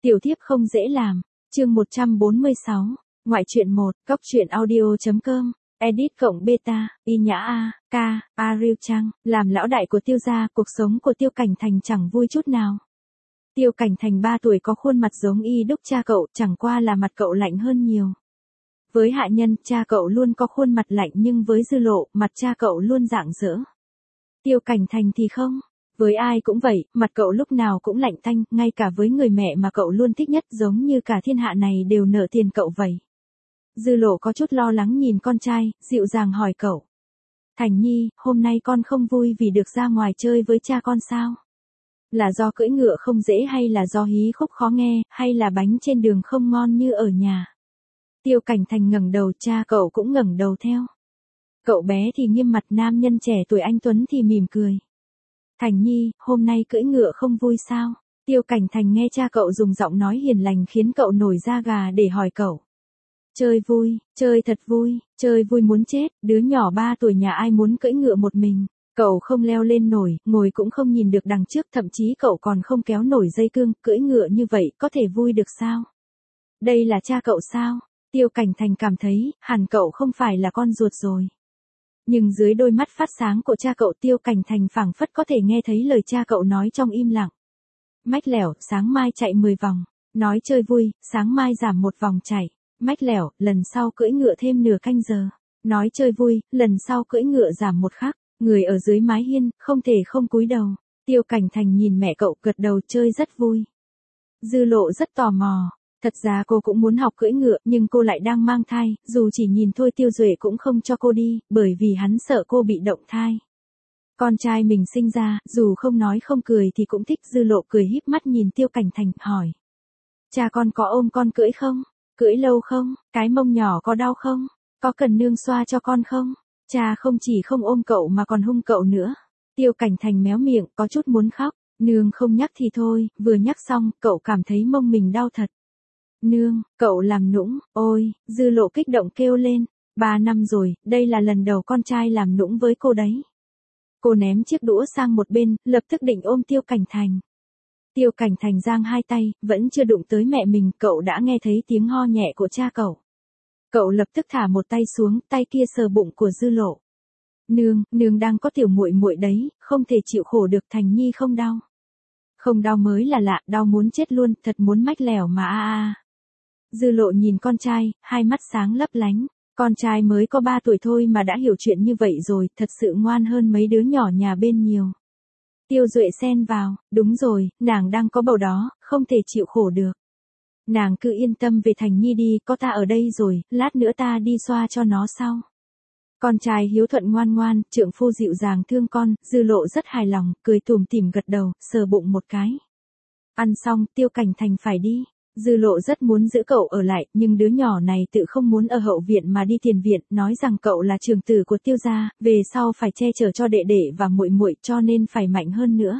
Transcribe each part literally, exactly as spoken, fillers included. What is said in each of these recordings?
Tiểu thiếp không dễ làm. Chương một trăm bốn mươi sáu. Ngoại truyện một, cóc truyện audio.com. Edit cộng beta, y nhã a, ca, Ariel Trang, làm lão đại của Tiêu gia, cuộc sống của Tiêu Cảnh Thành chẳng vui chút nào. Tiêu Cảnh Thành ba tuổi có khuôn mặt giống y đúc cha cậu, chẳng qua là mặt cậu lạnh hơn nhiều. Với hạ nhân, cha cậu luôn có khuôn mặt lạnh nhưng với Dư Lộ, mặt cha cậu luôn rạng rỡ. Tiêu Cảnh Thành thì không. Với ai cũng vậy, mặt cậu lúc nào cũng lạnh tanh, ngay cả với người mẹ mà cậu luôn thích nhất giống như cả thiên hạ này đều nợ tiền cậu vậy. Dư Lộ có chút lo lắng nhìn con trai, dịu dàng hỏi cậu. Thành Nhi, hôm nay con không vui vì được ra ngoài chơi với cha con sao? Là do cưỡi ngựa không dễ hay là do hí khúc khó nghe, hay là bánh trên đường không ngon như ở nhà? Tiêu Cảnh Thành ngẩng đầu, cha cậu cũng ngẩng đầu theo. Cậu bé thì nghiêm mặt, nam nhân trẻ tuổi anh Tuấn thì mỉm cười. Thành Nhi, hôm nay cưỡi ngựa không vui sao? Tiêu Cảnh Thành nghe cha cậu dùng giọng nói hiền lành khiến cậu nổi da gà để hỏi cậu. Chơi vui, chơi thật vui, chơi vui muốn chết, đứa nhỏ ba tuổi nhà ai muốn cưỡi ngựa một mình. Cậu không leo lên nổi, ngồi cũng không nhìn được đằng trước, thậm chí cậu còn không kéo nổi dây cương, cưỡi ngựa như vậy có thể vui được sao? Đây là cha cậu sao? Tiêu Cảnh Thành cảm thấy, hẳn cậu không phải là con ruột rồi. Nhưng dưới đôi mắt phát sáng của cha cậu, Tiêu Cảnh Thành phảng phất có thể nghe thấy lời cha cậu nói trong im lặng. Mách lẻo, sáng mai chạy mười vòng. Nói chơi vui, sáng mai giảm một vòng chạy. Mách lẻo, lần sau cưỡi ngựa thêm nửa canh giờ. Nói chơi vui, lần sau cưỡi ngựa giảm một khắc. Người ở dưới mái hiên, không thể không cúi đầu. Tiêu Cảnh Thành nhìn mẹ cậu gật đầu, chơi rất vui. Dư Lộ rất tò mò. Thật ra cô cũng muốn học cưỡi ngựa, nhưng cô lại đang mang thai, dù chỉ nhìn thôi Tiêu Duệ cũng không cho cô đi, bởi vì hắn sợ cô bị động thai. Con trai mình sinh ra, dù không nói không cười thì cũng thích. Dư Lộ cười híp mắt nhìn Tiêu Cảnh Thành, hỏi. Cha con có ôm con cưỡi không? Cưỡi lâu không? Cái mông nhỏ có đau không? Có cần nương xoa cho con không? Cha không chỉ không ôm cậu mà còn hung cậu nữa. Tiêu Cảnh Thành méo miệng, có chút muốn khóc. Nương không nhắc thì thôi, vừa nhắc xong, cậu cảm thấy mông mình đau thật. Nương, cậu làm nũng, ôi, Dư Lộ kích động kêu lên. Ba năm rồi, đây là lần đầu con trai làm nũng với cô đấy. Cô ném chiếc đũa sang một bên, lập tức định ôm Tiêu Cảnh Thành. Tiêu Cảnh Thành giang hai tay, vẫn chưa đụng tới mẹ mình, cậu đã nghe thấy tiếng ho nhẹ của cha cậu. Cậu lập tức thả một tay xuống, tay kia sờ bụng của Dư Lộ. Nương, nương đang có tiểu muội muội đấy, không thể chịu khổ được. Thành Nhi không đau. Không đau mới là lạ, đau muốn chết luôn, thật muốn mách lẻo mà a a. Dư Lộ nhìn con trai, hai mắt sáng lấp lánh. Con trai mới có ba tuổi thôi mà đã hiểu chuyện như vậy rồi, thật sự ngoan hơn mấy đứa nhỏ nhà bên nhiều. Tiêu Duệ xen vào, đúng rồi, nàng đang có bầu đó, không thể chịu khổ được. Nàng cứ yên tâm về Thành Nhi đi, có ta ở đây rồi, lát nữa ta đi xoa cho nó sau. Con trai hiếu thuận ngoan ngoan, trượng phu dịu dàng thương con, Dư Lộ rất hài lòng, cười tủm tỉm gật đầu, sờ bụng một cái. Ăn xong, Tiêu Cảnh Thành phải đi. Dư Lộ rất muốn giữ cậu ở lại, nhưng đứa nhỏ này tự không muốn ở hậu viện mà đi tiền viện, nói rằng cậu là trưởng tử của Tiêu gia, về sau phải che chở cho đệ đệ và muội muội, cho nên phải mạnh hơn nữa.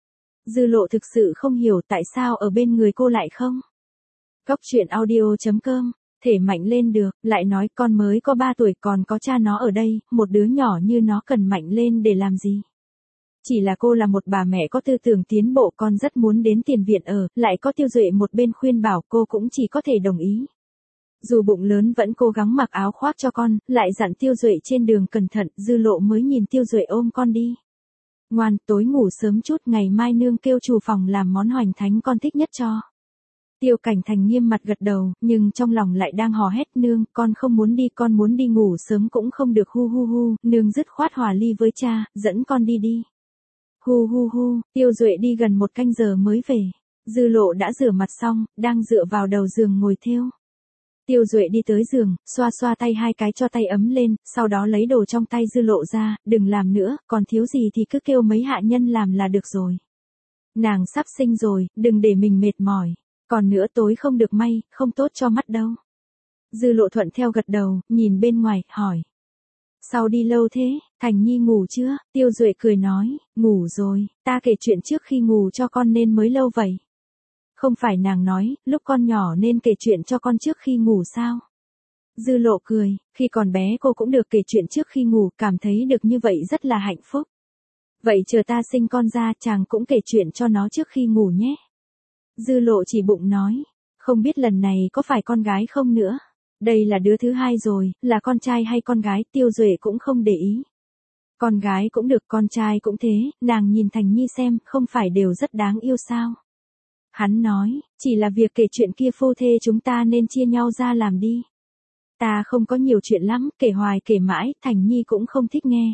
Dư Lộ thực sự không hiểu tại sao ở bên người cô lại không. Cóc truyện audio.com, thể mạnh lên được, lại nói con mới có ba tuổi còn có cha nó ở đây, một đứa nhỏ như nó cần mạnh lên để làm gì. Chỉ là cô là một bà mẹ có tư tưởng tiến bộ, con rất muốn đến tiền viện ở, lại có Tiêu Duệ một bên khuyên bảo, cô cũng chỉ có thể đồng ý. Dù bụng lớn vẫn cố gắng mặc áo khoác cho con, lại dặn Tiêu Duệ trên đường cẩn thận. Dư Lộ mới nhìn Tiêu Duệ ôm con đi. Ngoan, tối ngủ sớm chút, ngày mai nương kêu chủ phòng làm món hoành thánh con thích nhất cho. Tiêu Cảnh Thành nghiêm mặt gật đầu, nhưng trong lòng lại đang hò hét, nương, con không muốn đi, con muốn đi ngủ sớm cũng không được, hu hu hu, nương dứt khoát hòa ly với cha, dẫn con đi đi. Hu hu hu, Tiêu Duệ đi gần một canh giờ mới về. Dư Lộ đã rửa mặt xong, đang dựa vào đầu giường ngồi thêu. Tiêu Duệ đi tới giường, xoa xoa tay hai cái cho tay ấm lên, sau đó lấy đồ trong tay Dư Lộ ra, đừng làm nữa, còn thiếu gì thì cứ kêu mấy hạ nhân làm là được rồi. Nàng sắp sinh rồi, đừng để mình mệt mỏi. Còn nữa tối không được may, không tốt cho mắt đâu. Dư Lộ thuận theo gật đầu, nhìn bên ngoài, hỏi. Sao đi lâu thế, Thành Nhi ngủ chưa? Tiêu Duệ cười nói, ngủ rồi, ta kể chuyện trước khi ngủ cho con nên mới lâu vậy. Không phải nàng nói, lúc con nhỏ nên kể chuyện cho con trước khi ngủ sao? Dư Lộ cười, khi còn bé cô cũng được kể chuyện trước khi ngủ, cảm thấy được như vậy rất là hạnh phúc. Vậy chờ ta sinh con ra, chàng cũng kể chuyện cho nó trước khi ngủ nhé. Dư Lộ chỉ bụng nói, không biết lần này có phải con gái không nữa. Đây là đứa thứ hai rồi, là con trai hay con gái, Tiêu Duệ cũng không để ý. Con gái cũng được, con trai cũng thế, nàng nhìn Thành Nhi xem, không phải đều rất đáng yêu sao. Hắn nói, chỉ là việc kể chuyện kia phu thê chúng ta nên chia nhau ra làm đi. Ta không có nhiều chuyện lắm, kể hoài kể mãi, Thành Nhi cũng không thích nghe.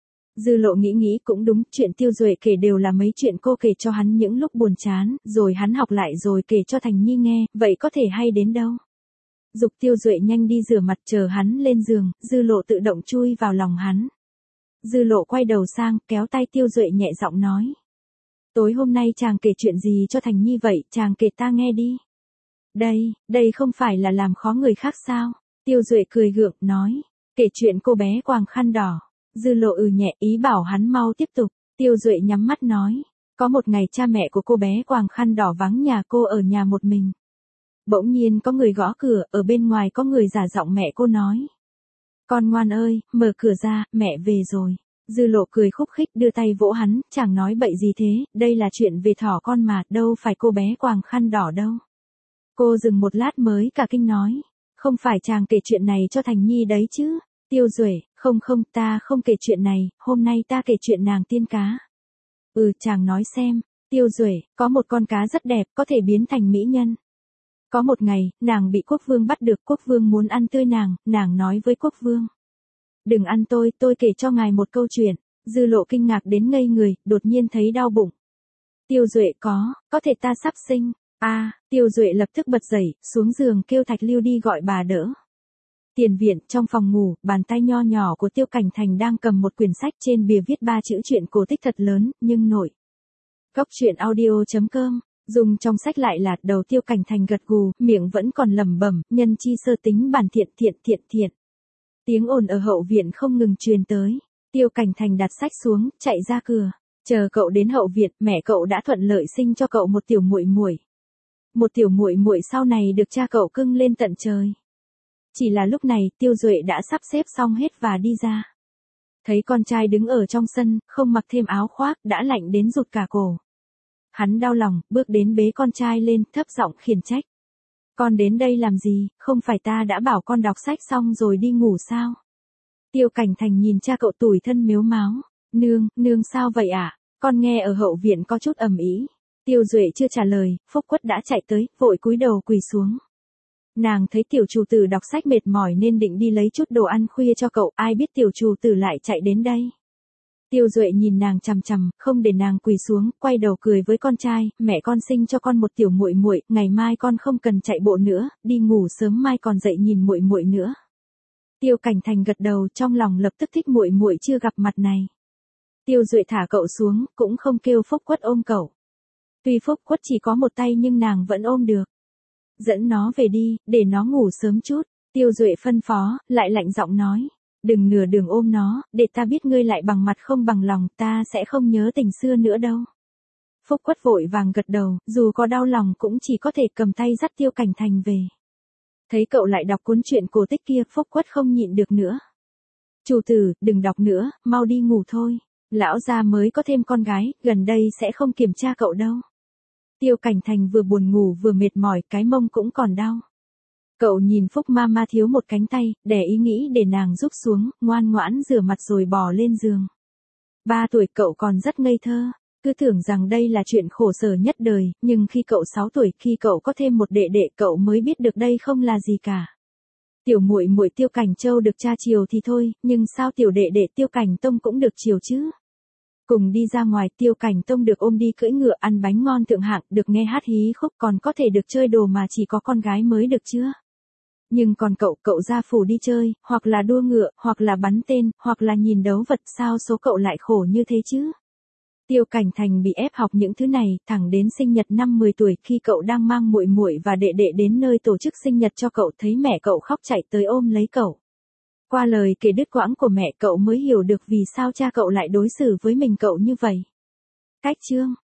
Dư Lộ nghĩ nghĩ cũng đúng, chuyện Tiêu Duệ kể đều là mấy chuyện cô kể cho hắn những lúc buồn chán, rồi hắn học lại rồi kể cho Thành Nhi nghe, vậy có thể hay đến đâu. Dục Tiêu Duệ nhanh đi rửa mặt chờ hắn lên giường, Dư Lộ tự động chui vào lòng hắn. Dư Lộ quay đầu sang, kéo tay Tiêu Duệ nhẹ giọng nói. Tối hôm nay chàng kể chuyện gì cho Thành Nhi vậy, chàng kể ta nghe đi. Đây, đây không phải là làm khó người khác sao? Tiêu Duệ cười gượng, nói. Kể chuyện cô bé quàng khăn đỏ. Dư Lộ ừ nhẹ ý bảo hắn mau tiếp tục. Tiêu Duệ nhắm mắt nói. Có một ngày cha mẹ của cô bé quàng khăn đỏ vắng nhà, cô ở nhà một mình. Bỗng nhiên có người gõ cửa, ở bên ngoài có người giả giọng mẹ cô nói. Con ngoan ơi, mở cửa ra, mẹ về rồi. Dư Lộ cười khúc khích đưa tay vỗ hắn, chẳng nói bậy gì thế, đây là chuyện về thỏ con mà, đâu phải cô bé quàng khăn đỏ đâu. Cô dừng một lát mới cả kinh nói. Không phải chàng kể chuyện này cho Thành Nhi đấy chứ. Tiêu Duệ, không không, ta không kể chuyện này, hôm nay ta kể chuyện nàng tiên cá. Ừ, chàng nói xem. Tiêu Duệ, có một con cá rất đẹp, có thể biến thành mỹ nhân. Có một ngày, nàng bị quốc vương bắt được, quốc vương muốn ăn tươi nàng, nàng nói với quốc vương. Đừng ăn tôi, tôi kể cho ngài một câu chuyện. Dư Lộ kinh ngạc đến ngây người, đột nhiên thấy đau bụng. Tiêu Duệ có, có thể ta sắp sinh. A, à, Tiêu Duệ lập tức bật dậy, xuống giường kêu Thạch Lưu đi gọi bà đỡ. Tiền viện, trong phòng ngủ, bàn tay nho nhỏ của Tiêu Cảnh Thành đang cầm một quyển sách, trên bìa viết ba chữ truyện cổ tích thật lớn, nhưng nổi. Góc truyện audio chấm com. Dùng trong sách lại là đầu. Tiêu Cảnh Thành gật gù, miệng vẫn còn lẩm bẩm, nhân chi sơ tính bản thiện thiện thiện thiện. Tiếng ồn ở hậu viện không ngừng truyền tới. Tiêu Cảnh Thành đặt sách xuống, chạy ra cửa. Chờ cậu đến hậu viện, mẹ cậu đã thuận lợi sinh cho cậu một tiểu muội muội. Một tiểu muội muội sau này được cha cậu cưng lên tận trời. Chỉ là lúc này, Tiêu Duệ đã sắp xếp xong hết và đi ra. Thấy con trai đứng ở trong sân, không mặc thêm áo khoác, đã lạnh đến rụt cả cổ. Hắn đau lòng, bước đến bế con trai lên, thấp giọng khiển trách. Con đến đây làm gì, không phải ta đã bảo con đọc sách xong rồi đi ngủ sao? Tiêu Cảnh Thành nhìn cha cậu tủi thân mếu máo. Nương, nương sao vậy ạ? À? Con nghe ở hậu viện có chút ầm ĩ. Tiêu Duệ chưa trả lời, Phúc Quất đã chạy tới, vội cúi đầu quỳ xuống. Nàng thấy tiểu chủ tử đọc sách mệt mỏi nên định đi lấy chút đồ ăn khuya cho cậu, ai biết tiểu chủ tử lại chạy đến đây. Tiêu Duệ nhìn nàng chằm chằm, không để nàng quỳ xuống, quay đầu cười với con trai, mẹ con sinh cho con một tiểu muội muội, ngày mai con không cần chạy bộ nữa, đi ngủ sớm mai còn dậy nhìn muội muội nữa. Tiêu Cảnh Thành gật đầu, trong lòng lập tức thích muội muội chưa gặp mặt này. Tiêu Duệ thả cậu xuống, cũng không kêu Phúc Quất ôm cậu. Tuy Phúc Quất chỉ có một tay nhưng nàng vẫn ôm được. Dẫn nó về đi, để nó ngủ sớm chút. Tiêu Duệ phân phó, lại lạnh giọng nói. Đừng nửa đường ôm nó, để ta biết ngươi lại bằng mặt không bằng lòng, ta sẽ không nhớ tình xưa nữa đâu. Phúc Quất vội vàng gật đầu, dù có đau lòng cũng chỉ có thể cầm tay dắt Tiêu Cảnh Thành về. Thấy cậu lại đọc cuốn truyện cổ tích kia, Phúc Quất không nhịn được nữa. Chủ tử, đừng đọc nữa, mau đi ngủ thôi. Lão gia mới có thêm con gái, gần đây sẽ không kiểm tra cậu đâu. Tiêu Cảnh Thành vừa buồn ngủ vừa mệt mỏi, cái mông cũng còn đau. Cậu nhìn Phúc Mama thiếu một cánh tay, để ý nghĩ để nàng giúp xuống, ngoan ngoãn rửa mặt rồi bò lên giường. Ba tuổi cậu còn rất ngây thơ, cứ tưởng rằng đây là chuyện khổ sở nhất đời, nhưng khi cậu sáu tuổi, khi cậu có thêm một đệ đệ, cậu mới biết được đây không là gì cả. Tiểu muội muội Tiêu Cảnh Châu được cha chiều thì thôi, nhưng sao tiểu đệ đệ Tiêu Cảnh Tông cũng được chiều chứ? Cùng đi ra ngoài, Tiêu Cảnh Tông được ôm đi cưỡi ngựa, ăn bánh ngon thượng hạng, được nghe hát hí khúc, còn có thể được chơi đồ mà chỉ có con gái mới được chưa? Nhưng còn cậu, cậu ra phủ đi chơi, hoặc là đua ngựa, hoặc là bắn tên, hoặc là nhìn đấu vật, sao số cậu lại khổ như thế chứ? Tiêu Cảnh Thành bị ép học những thứ này, thẳng đến sinh nhật năm mười tuổi, khi cậu đang mang muội muội và đệ đệ đến nơi tổ chức sinh nhật cho cậu, thấy mẹ cậu khóc chạy tới ôm lấy cậu. Qua lời kể đứt quãng của mẹ, cậu mới hiểu được vì sao cha cậu lại đối xử với mình cậu như vậy. Cách chương